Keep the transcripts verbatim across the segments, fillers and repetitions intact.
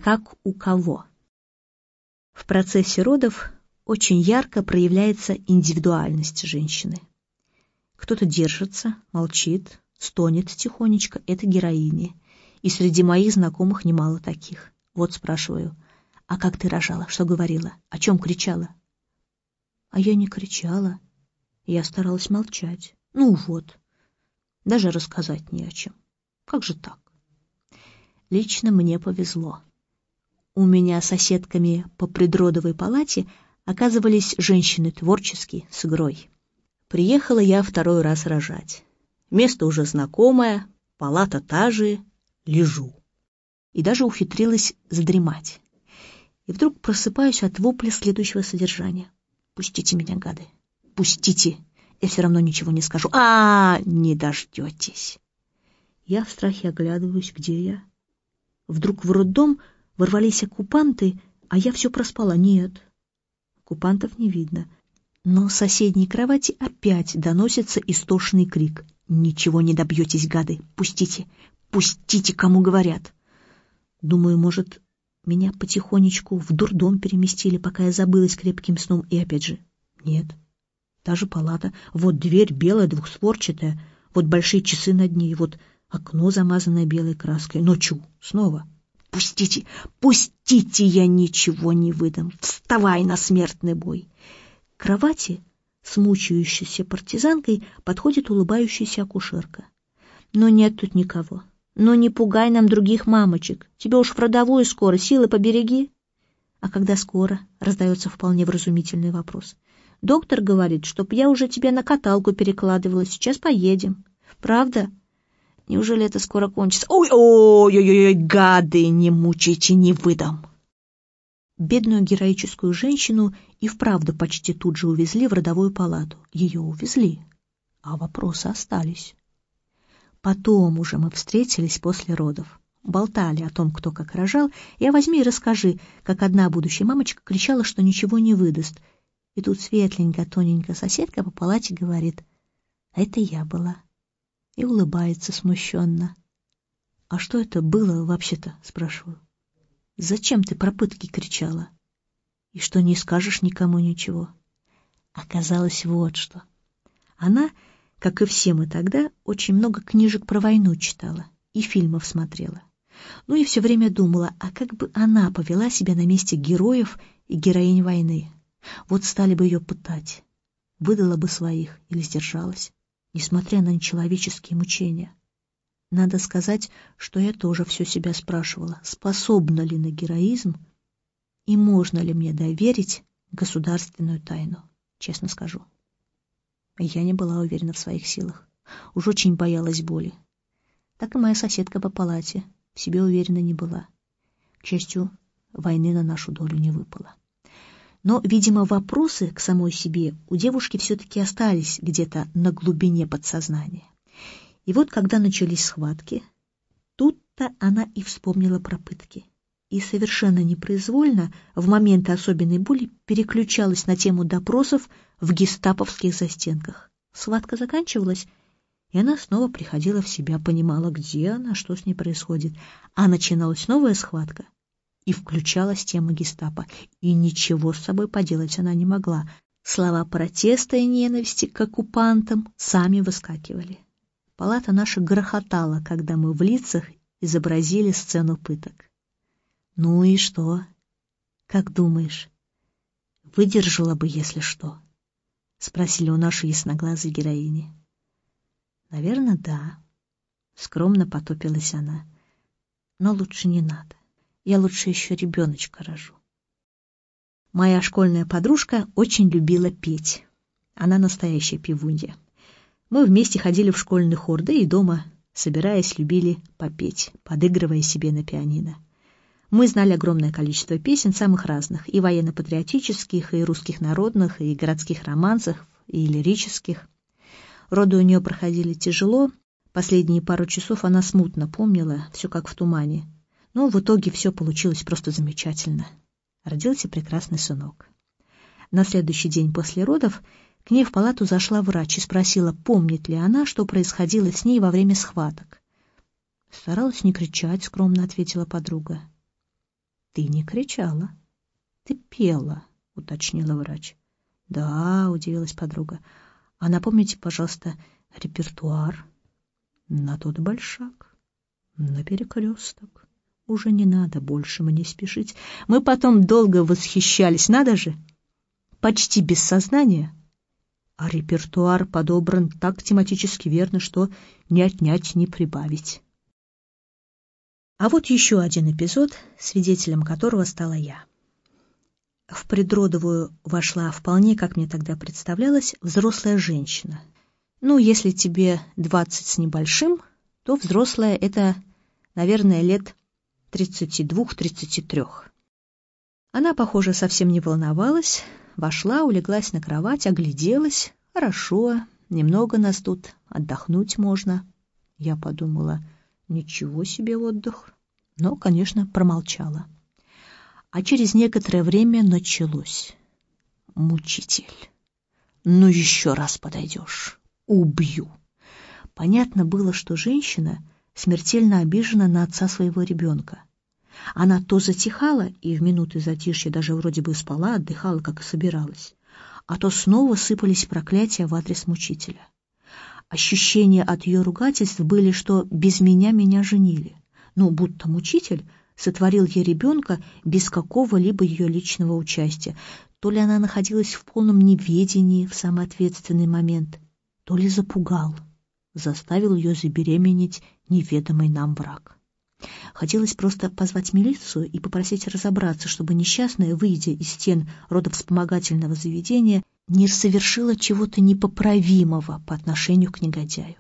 как у кого. В процессе родов очень ярко проявляется индивидуальность женщины. Кто-то держится, молчит, стонет тихонечко, это героини. И среди моих знакомых немало таких. Вот спрашиваю, а как ты рожала, что говорила, о чем кричала? А я не кричала, я старалась молчать. Ну вот, даже рассказать не о чем. Как же так? Лично мне повезло. У меня соседками по предродовой палате оказывались женщины творческие, с игрой. Приехала я второй раз рожать. Место уже знакомое, палата та же, лежу. И даже ухитрилась задремать. И вдруг просыпаюсь от вопля следующего содержания. «Пустите меня, гады! Пустите! Я все равно ничего не скажу! А, не дождетесь!» Я в страхе оглядываюсь, где я. Вдруг в роддом ворвались оккупанты, а я все проспала. Нет, оккупантов не видно. Но с соседней кровати опять доносится истошный крик. «Ничего не добьетесь, гады! Пустите! Пустите, кому говорят!» Думаю, может, меня потихонечку в дурдом переместили, пока я забылась крепким сном. И опять же, нет. Та же палата. Вот дверь белая, двухстворчатая. Вот большие часы над ней. Вот окно, замазанное белой краской. Но чу, снова. «Пустите! Пустите! Я ничего не выдам! Вставай на смертный бой!» К кровати с мучающейся партизанкой подходит улыбающаяся акушерка. «Но нет тут никого. Ну не пугай нам других мамочек. Тебе уж в родовую скоро, силы побереги». «А когда скоро?» — раздается вполне вразумительный вопрос. «Доктор говорит, чтоб я уже тебя на каталку перекладывала. Сейчас поедем. Правда? Неужели это скоро кончится? Ой-ой-ой-ой, гады, не мучайте, не выдам». Бедную героическую женщину и вправду почти тут же увезли в родовую палату. Ее увезли, а вопросы остались. Потом уже мы встретились после родов. Болтали о том, кто как рожал. Я возьми и расскажи, как одна будущая мамочка кричала, что ничего не выдаст. И тут светленькая, тоненькая соседка по палате говорит: «А это я была». И улыбается смущенно. «А что это было вообще-то?» — спрашиваю. «Зачем ты про пытки кричала? И что не скажешь никому ничего?» Оказалось вот что. Она, как и все мы тогда, очень много книжек про войну читала и фильмов смотрела. Ну и все время думала, а как бы она повела себя на месте героев и героинь войны? Вот стали бы ее пытать, выдала бы своих или сдержалась, несмотря на нечеловеческие мучения. Надо сказать, что я тоже все себя спрашивала, способна ли на героизм и можно ли мне доверить государственную тайну, честно скажу. Я не была уверена в своих силах, уж очень боялась боли. Так и моя соседка по палате в себе уверена не была. К счастью, войны на нашу долю не выпало. Но, видимо, вопросы к самой себе у девушки все-таки остались где-то на глубине подсознания. И вот, когда начались схватки, тут-то она и вспомнила про пытки. И совершенно непроизвольно, в моменты особенной боли, переключалась на тему допросов в гестаповских застенках. Схватка заканчивалась, и она снова приходила в себя, понимала, где она, что с ней происходит. А начиналась новая схватка, и включалась тема гестапо. И ничего с собой поделать она не могла. Слова протеста и ненависти к оккупантам сами выскакивали. Палата наша грохотала, когда мы в лицах изобразили сцену пыток. «Ну и что? Как думаешь, выдержала бы, если что?» — спросили у нашей ясноглазой героини. «Наверное, да», — скромно потупилась она. «Но лучше не надо. Я лучше еще ребеночка рожу». Моя школьная подружка очень любила петь. Она настоящая певунья. Мы вместе ходили в школьный хор, да и дома, собираясь, любили попеть, подыгрывая себе на пианино. Мы знали огромное количество песен, самых разных, и военно-патриотических, и русских народных, и городских романсов, и лирических. Роды у нее проходили тяжело, последние пару часов она смутно помнила, все как в тумане. Но в итоге все получилось просто замечательно. Родился прекрасный сынок. На следующий день после родов к ней в палату зашла врач и спросила, помнит ли она, что происходило с ней во время схваток. «Старалась не кричать», — скромно ответила подруга. Ты не кричала. Ты пела, уточнила врач. Да, удивилась подруга. А напомните, пожалуйста, репертуар. На тот большак, на перекресток. Уже не надо больше мне спешить. Мы потом долго восхищались, надо же. Почти без сознания. А репертуар подобран так тематически верно, что ни отнять, ни прибавить. А вот еще один эпизод, свидетелем которого стала я. В предродовую вошла вполне, как мне тогда представлялось, взрослая женщина. Ну, если тебе двадцать с небольшим, то взрослая — это, наверное, лет тридцати двух — тридцати трёх. Она, похоже, совсем не волновалась, вошла, улеглась на кровать, огляделась. Хорошо, немного нас тут, отдохнуть можно. Я подумала, ничего себе отдых. Но, конечно, промолчала. А через некоторое время началось. Мучитель. Ну, еще раз подойдешь. Убью. Понятно было, что женщина смертельно обижена на отца своего ребенка. Она то затихала и в минуты затишья даже вроде бы спала, отдыхала, как и собиралась, а то снова сыпались проклятия в адрес мучителя. Ощущения от ее ругательств были, что без меня меня женили, ну, будто мучитель сотворил ей ребенка без какого-либо ее личного участия. То ли она находилась в полном неведении в самый ответственный момент, то ли запугал, заставил ее забеременеть неведомый нам враг. Хотелось просто позвать милицию и попросить разобраться, чтобы несчастная, выйдя из стен родовспомогательного заведения, не совершила чего-то непоправимого по отношению к негодяю.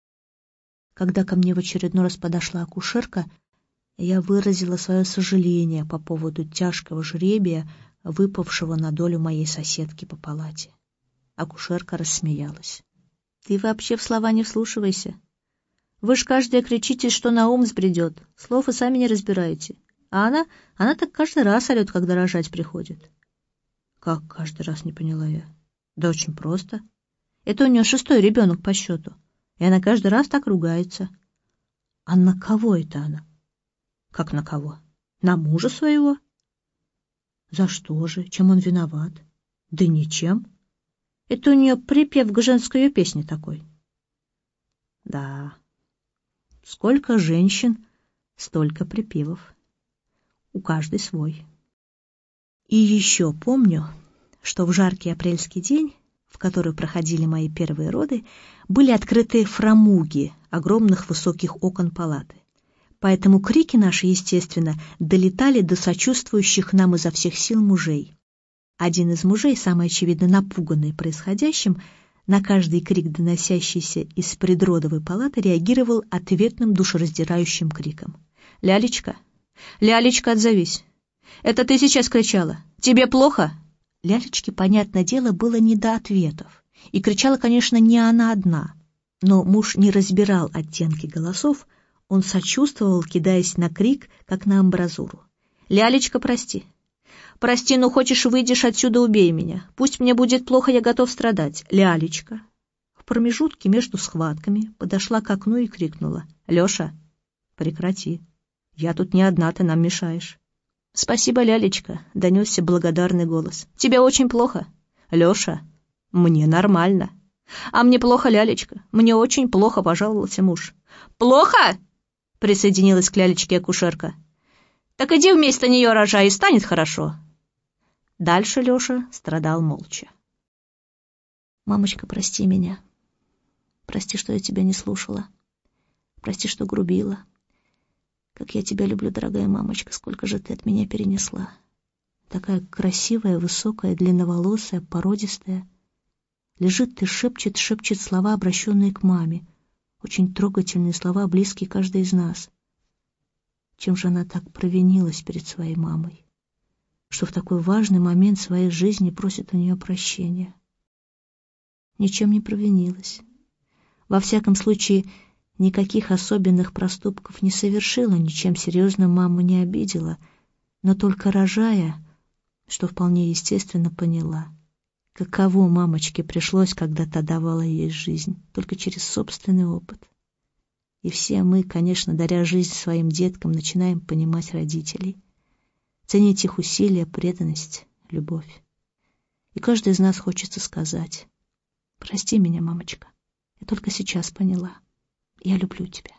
Когда ко мне в очередной раз подошла акушерка, я выразила свое сожаление по поводу тяжкого жребия, выпавшего на долю моей соседки по палате. Акушерка рассмеялась. «Ты вообще в слова не вслушивайся. Вы ж каждая кричите, что на ум сбредет, слов и сами не разбираете. А она, она так каждый раз орет, когда рожать приходит». «Как каждый раз?» — не поняла я. «Да очень просто. Это у нее шестой ребенок по счету, и она каждый раз так ругается». «А на кого это она?» «Как на кого? На мужа своего?» «За что же? Чем он виноват?» «Да ничем. Это у нее припев к женской ее песне такой». «Да, сколько женщин, столько припевов. У каждой свой». И еще помню, что в жаркий апрельский день, в который проходили мои первые роды, были открыты фрамуги огромных высоких окон палаты. Поэтому крики наши, естественно, долетали до сочувствующих нам изо всех сил мужей. Один из мужей, самый очевидно напуганный происходящим, на каждый крик, доносящийся из предродовой палаты, реагировал ответным душераздирающим криком. «Лялечка! Лялечка, отзовись! Это ты сейчас кричала! Тебе плохо?» Лялечке, понятное дело, было не до ответов. И кричала, конечно, не она одна. Но муж не разбирал оттенки голосов, он сочувствовал, кидаясь на крик, как на амбразуру. «Лялечка, прости! Прости, ну хочешь, выйдешь отсюда, убей меня. Пусть мне будет плохо, я готов страдать. Лялечка!» В промежутке между схватками подошла к окну и крикнула. «Леша, прекрати. Я тут не одна, ты нам мешаешь». «Спасибо, Лялечка», — донесся благодарный голос. «Тебе очень плохо?» «Леша, мне нормально». «А мне плохо, Лялечка. Мне очень плохо», — пожаловался муж. «Плохо?» — присоединилась к Лялечке акушерка. «Так иди вместо нее рожай, и станет хорошо». Дальше Леша страдал молча. «Мамочка, прости меня. Прости, что я тебя не слушала. Прости, что грубила. Как я тебя люблю, дорогая мамочка, сколько же ты от меня перенесла. Такая красивая, высокая, длинноволосая, породистая. Лежит и шепчет, шепчет слова, обращенные к маме. Очень трогательные слова, близкие каждой из нас. Чем же она так провинилась перед своей мамой, что в такой важный момент своей жизни просит у нее прощения? Ничем не провинилась. Во всяком случае, никаких особенных проступков не совершила, ничем серьезным маму не обидела, но только рожая, что вполне естественно, поняла, каково мамочке пришлось когда-то давала ей жизнь, только через собственный опыт. И все мы, конечно, даря жизнь своим деткам, начинаем понимать родителей. ценить их усилия, преданность, любовь. И каждый из нас хочется сказать: «Прости меня, мамочка, я только сейчас поняла. Я люблю тебя».